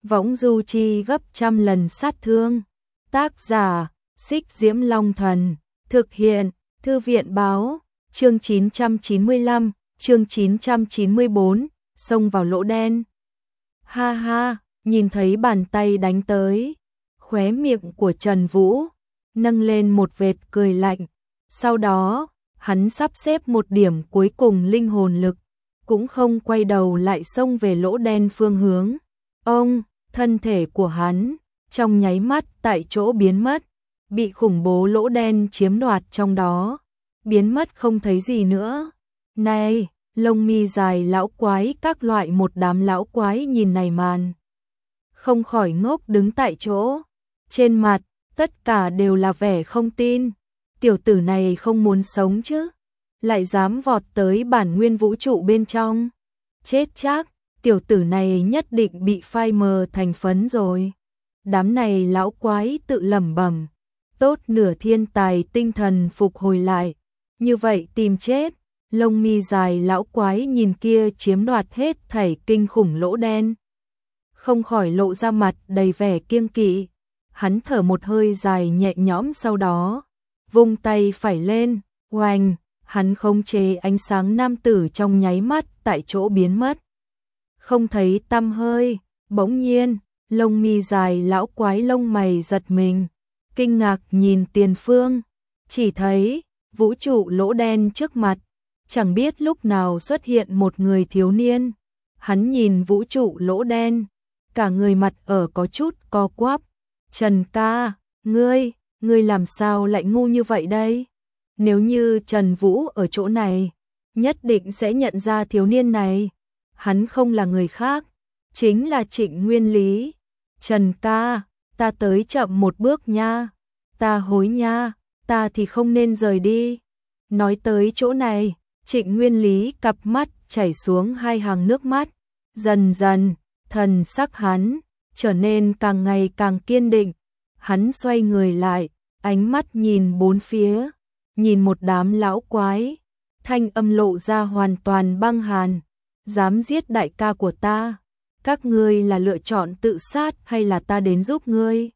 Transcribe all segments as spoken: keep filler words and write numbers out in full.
võng du chi gấp trăm lần sát thương. Tác giả, Xích Diễm Long Thần, thực hiện, Thư viện báo, chương chín trăm chín mươi lăm, chương chín trăm chín mươi bốn, xông vào lỗ đen. Ha ha, nhìn thấy bàn tay đánh tới, khóe miệng của Trần Vũ nâng lên một vệt cười lạnh, sau đó, hắn sắp xếp một điểm cuối cùng linh hồn lực, cũng không quay đầu lại xông về lỗ đen phương hướng. Ông, thân thể của hắn, trong nháy mắt tại chỗ biến mất, bị khủng bố lỗ đen chiếm đoạt trong đó, biến mất không thấy gì nữa. Này, lông mi dài lão quái các loại một đám lão quái nhìn này màn, không khỏi ngốc đứng tại chỗ, trên mặt, tất cả đều là vẻ không tin, tiểu tử này không muốn sống chứ, lại dám vọt tới bản nguyên vũ trụ bên trong, chết chắc, tiểu tử này nhất định bị phai mờ thành phấn rồi. Đám này lão quái tự lẩm bẩm, tốt nửa thiên tài tinh thần phục hồi lại, như vậy tìm chết. Lông mi dài lão quái nhìn kia chiếm đoạt hết thảy kinh khủng lỗ đen, không khỏi lộ ra mặt đầy vẻ kiêng kỵ. Hắn thở một hơi dài nhẹ nhõm, sau đó vung tay phải lên, oanh, hắn khống chế ánh sáng nam tử trong nháy mắt tại chỗ biến mất, không thấy tăm hơi. Bỗng nhiên, lông mi dài lão quái lông mày giật mình, kinh ngạc nhìn tiền phương, chỉ thấy vũ trụ lỗ đen trước mặt, chẳng biết lúc nào xuất hiện một người thiếu niên. Hắn nhìn vũ trụ lỗ đen, cả người mặt ở có chút co quắp. Trần ca, ngươi, ngươi làm sao lại ngu như vậy đây? Nếu như Trần Vũ ở chỗ này, nhất định sẽ nhận ra thiếu niên này. Hắn không là người khác, chính là Trịnh Nguyên Lý. Trần ca, ta tới chậm một bước nha, ta hối nha, ta thì không nên rời đi. Nói tới chỗ này, Trịnh Nguyên Lý cặp mắt chảy xuống hai hàng nước mắt, dần dần, thần sắc hắn trở nên càng ngày càng kiên định. Hắn xoay người lại, ánh mắt nhìn bốn phía, nhìn một đám lão quái, thanh âm lộ ra hoàn toàn băng hàn. Dám giết đại ca của ta, các ngươi là lựa chọn tự sát hay là ta đến giúp ngươi?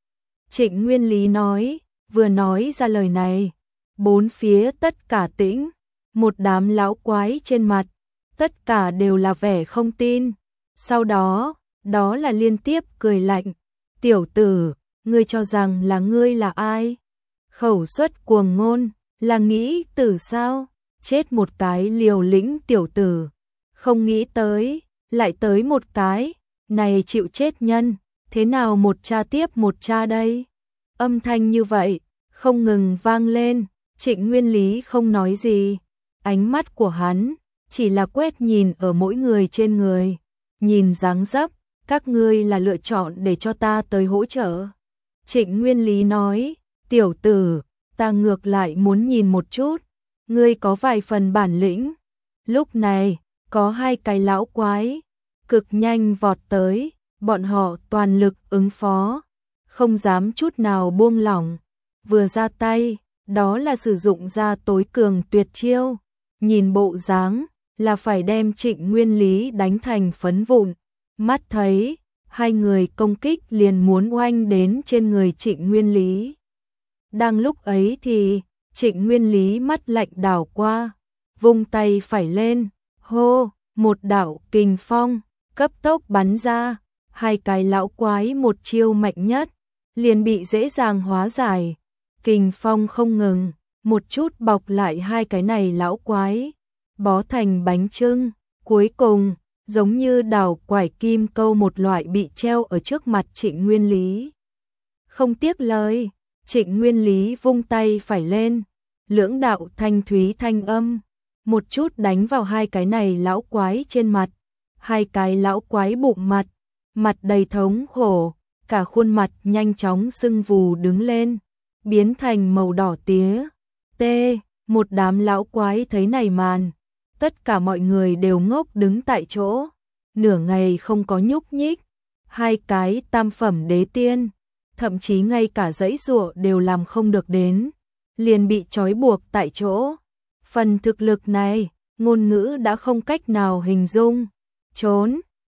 Trịnh Nguyên Lý nói, vừa nói ra lời này, bốn phía tất cả tĩnh, một đám lão quái trên mặt, tất cả đều là vẻ không tin. Sau đó, đó là liên tiếp cười lạnh. Tiểu tử, ngươi cho rằng là ngươi là ai? Khẩu suất cuồng ngôn, là nghĩ tử sao? Chết một cái liều lĩnh tiểu tử. Không nghĩ tới, lại tới một cái, này chịu chết nhân, thế nào một cha tiếp một cha đây? Âm thanh như vậy, không ngừng vang lên, Trịnh Nguyên Lý không nói gì, ánh mắt của hắn chỉ là quét nhìn ở mỗi người trên người, nhìn dáng dấp, các ngươi là lựa chọn để cho ta tới hỗ trợ. Trịnh Nguyên Lý nói, tiểu tử, ta ngược lại muốn nhìn một chút, ngươi có vài phần bản lĩnh. Lúc này, có hai cái lão quái, cực nhanh vọt tới, bọn họ toàn lực ứng phó, không dám chút nào buông lỏng, vừa ra tay, đó là sử dụng ra tối cường tuyệt chiêu, nhìn bộ dáng là phải đem Trịnh Nguyên Lý đánh thành phấn vụn. Mắt thấy, hai người công kích liền muốn oanh đến trên người Trịnh Nguyên Lý. Đang lúc ấy thì, Trịnh Nguyên Lý mắt lạnh đảo qua, vung tay phải lên, hô, một đạo kình phong, cấp tốc bắn ra, hai cái lão quái một chiêu mạnh nhất, liền bị dễ dàng hóa giải. Kình phong không ngừng, một chút bọc lại hai cái này lão quái, bó thành bánh chưng, cuối cùng, giống như đào quải kim câu một loại bị treo ở trước mặt Trịnh Nguyên Lý. Không tiếc lời, Trịnh Nguyên Lý vung tay phải lên, lưỡng đạo thanh thúy thanh âm, một chút đánh vào hai cái này lão quái trên mặt. Hai cái lão quái bụng mặt, mặt đầy thống khổ, cả khuôn mặt nhanh chóng sưng vù đứng lên, biến thành màu đỏ tía. T, một đám lão quái thấy này màn, tất cả mọi người đều ngốc đứng tại chỗ, nửa ngày không có nhúc nhích. Hai cái tam phẩm đế tiên, thậm chí ngay cả dãy giụa đều làm không được đến, liền bị trói buộc tại chỗ. Phần thực lực này, ngôn ngữ đã không cách nào hình dung. Trốn,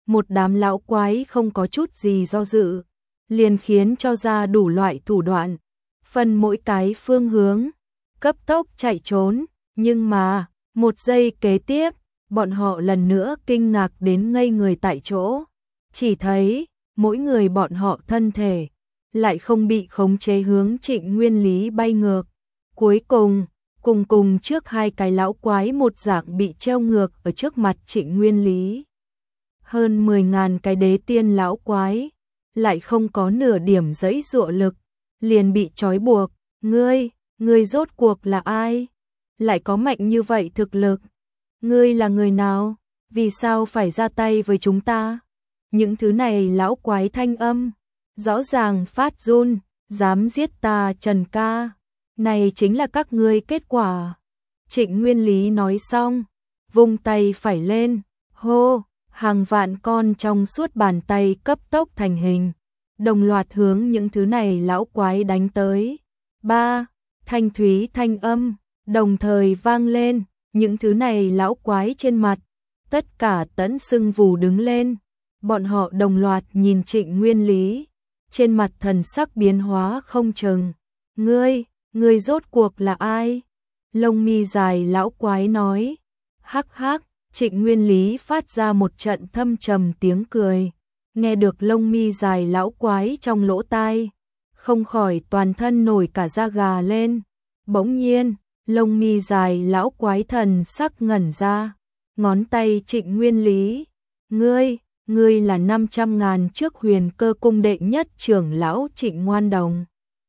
một đám lão quái không có chút gì do dự, liền khiến cho ra đủ loại thủ đoạn, phân mỗi cái phương hướng, cấp tốc chạy trốn, nhưng mà, một giây kế tiếp, bọn họ lần nữa kinh ngạc đến ngây người tại chỗ, chỉ thấy, mỗi người bọn họ thân thể, lại không bị khống chế hướng Trịnh Nguyên Lý bay ngược. Cuối cùng, cùng cùng trước hai cái lão quái một dạng bị treo ngược ở trước mặt Trịnh Nguyên Lý. Hơn mười ngàn cái đế tiên lão quái, lại không có nửa điểm giãy giụa lực, liền bị trói buộc. Ngươi, ngươi rốt cuộc là ai? Lại có mạnh như vậy thực lực? Ngươi là người nào? Vì sao phải ra tay với chúng ta? Những thứ này lão quái thanh âm, rõ ràng phát run, dám giết ta Trần ca. Này chính là các ngươi kết quả. Trịnh Nguyên Lý nói xong, vung tay phải lên, hô, hàng vạn con trong suốt bàn tay cấp tốc thành hình, đồng loạt hướng những thứ này lão quái đánh tới. Ba, thanh thúy thanh âm, đồng thời vang lên, những thứ này lão quái trên mặt, tất cả tẫn sưng vù đứng lên, bọn họ đồng loạt nhìn Trịnh Nguyên Lý, trên mặt thần sắc biến hóa không chừng. Ngươi, ngươi rốt cuộc là ai? Lông mi dài lão quái nói. Hắc hắc, Trịnh Nguyên Lý phát ra một trận thâm trầm tiếng cười, nghe được lông mi dài lão quái trong lỗ tai, không khỏi toàn thân nổi cả da gà lên. Bỗng nhiên, lông mi dài lão quái thần sắc ngẩn ra, ngón tay Trịnh Nguyên Lý, ngươi, ngươi là năm trăm ngàn trước Huyền Cơ cung đệ nhất trưởng lão Trịnh Ngoan Đồng.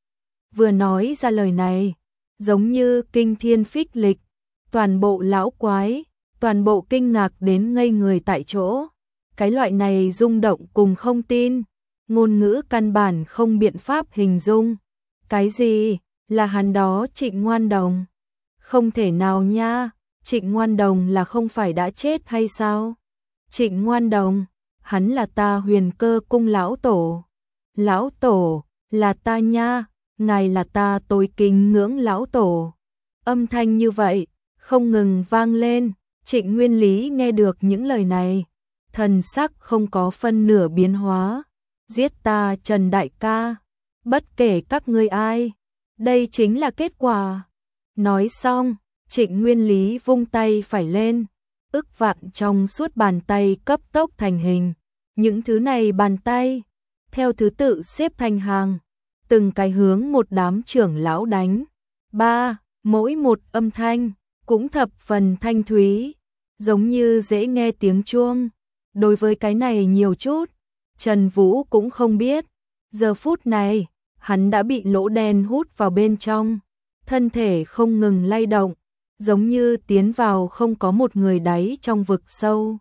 Vừa nói ra lời này, giống như kinh thiên phích lịch, toàn bộ lão quái, toàn bộ kinh ngạc đến ngây người tại chỗ. Cái loại này rung động cùng không tin, ngôn ngữ căn bản không biện pháp hình dung. Cái gì? Là hắn đó Trịnh Ngoan Đồng? Không thể nào nha, Trịnh Ngoan Đồng là không phải đã chết hay sao? Trịnh Ngoan Đồng, hắn là ta Huyền Cơ cung lão tổ. Lão tổ, là ta nha, ngài là ta tối kính ngưỡng lão tổ. Âm thanh như vậy, không ngừng vang lên, Trịnh Nguyên Lý nghe được những lời này, thần sắc không có phân nửa biến hóa. Giết ta Trần đại ca, bất kể các ngươi ai, đây chính là kết quả. Nói xong, Trịnh Nguyên Lý vung tay phải lên, ức vạn trong suốt bàn tay cấp tốc thành hình. Những thứ này bàn tay, theo thứ tự xếp thành hàng, từng cái hướng một đám trưởng lão đánh. Ba, mỗi một âm thanh, cũng thập phần thanh thúy, giống như dễ nghe tiếng chuông. Đối với cái này nhiều chút, Trần Vũ cũng không biết. Giờ phút này, hắn đã bị lỗ đen hút vào bên trong, thân thể không ngừng lay động, giống như tiến vào không có một người đáy trong vực sâu.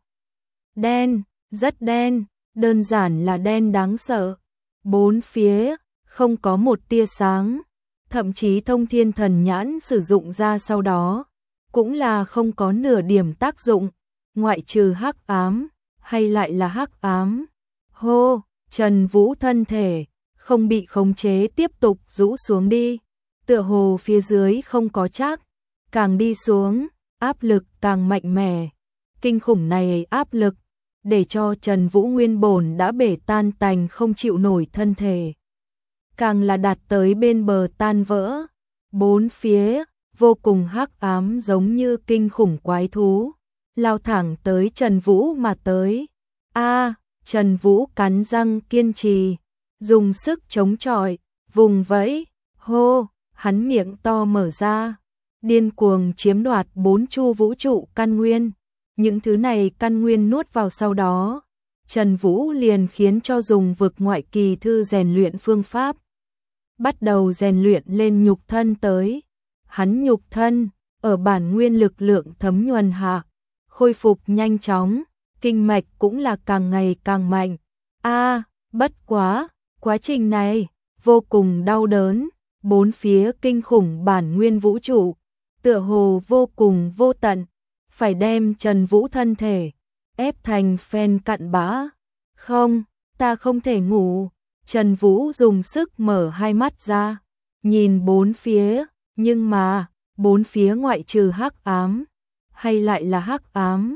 Đen, rất đen, đơn giản là đen đáng sợ. Bốn phía, không có một tia sáng, thậm chí Thông Thiên Thần Nhãn sử dụng ra sau đó, cũng là không có nửa điểm tác dụng, ngoại trừ hắc ám, hay lại là hắc ám. Hô, Trần Vũ thân thể, không bị khống chế tiếp tục rũ xuống đi, tựa hồ phía dưới không có chắc, càng đi xuống, áp lực càng mạnh mẽ. Kinh khủng này áp lực, để cho Trần Vũ nguyên bổn đã bể tan tành không chịu nổi thân thể, càng là đạt tới bên bờ tan vỡ. Bốn phía, vô cùng hắc ám giống như kinh khủng quái thú, lao thẳng tới Trần Vũ mà tới. A, Trần Vũ cắn răng kiên trì, dùng sức chống chọi, vùng vẫy, hô, hắn miệng to mở ra, điên cuồng chiếm đoạt bốn chu vũ trụ căn nguyên. Những thứ này căn nguyên nuốt vào sau đó, Trần Vũ liền khiến cho dùng vực ngoại kỳ thư rèn luyện phương pháp, bắt đầu rèn luyện lên nhục thân tới. Hắn nhục thân, ở bản nguyên lực lượng thấm nhuần hạ, khôi phục nhanh chóng, kinh mạch cũng là càng ngày càng mạnh. A, à, bất quá, quá trình này, vô cùng đau đớn, bốn phía kinh khủng bản nguyên vũ trụ, tựa hồ vô cùng vô tận, phải đem Trần Vũ thân thể, ép thành phen cặn bã. Không, ta không thể ngủ. Trần Vũ dùng sức mở hai mắt ra, nhìn bốn phía, nhưng mà, bốn phía ngoại trừ hắc ám, hay lại là hắc ám,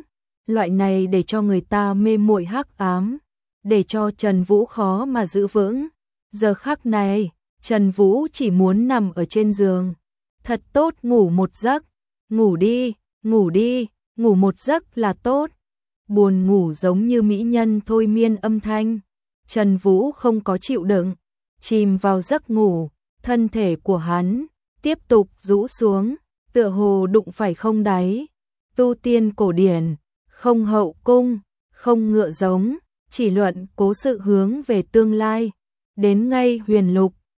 loại này để cho người ta mê muội hắc ám, để cho Trần Vũ khó mà giữ vững. Giờ khắc này, Trần Vũ chỉ muốn nằm ở trên giường, thật tốt ngủ một giấc, ngủ đi, ngủ đi, ngủ một giấc là tốt. Buồn ngủ giống như mỹ nhân thôi miên âm thanh. Trần Vũ không có chịu đựng, chìm vào giấc ngủ, thân thể của hắn tiếp tục rũ xuống, tựa hồ đụng phải không đáy. Tu tiên cổ điển, không hậu cung, không ngựa giống, chỉ luận cố sự hướng về tương lai. Đến ngay huyền lục,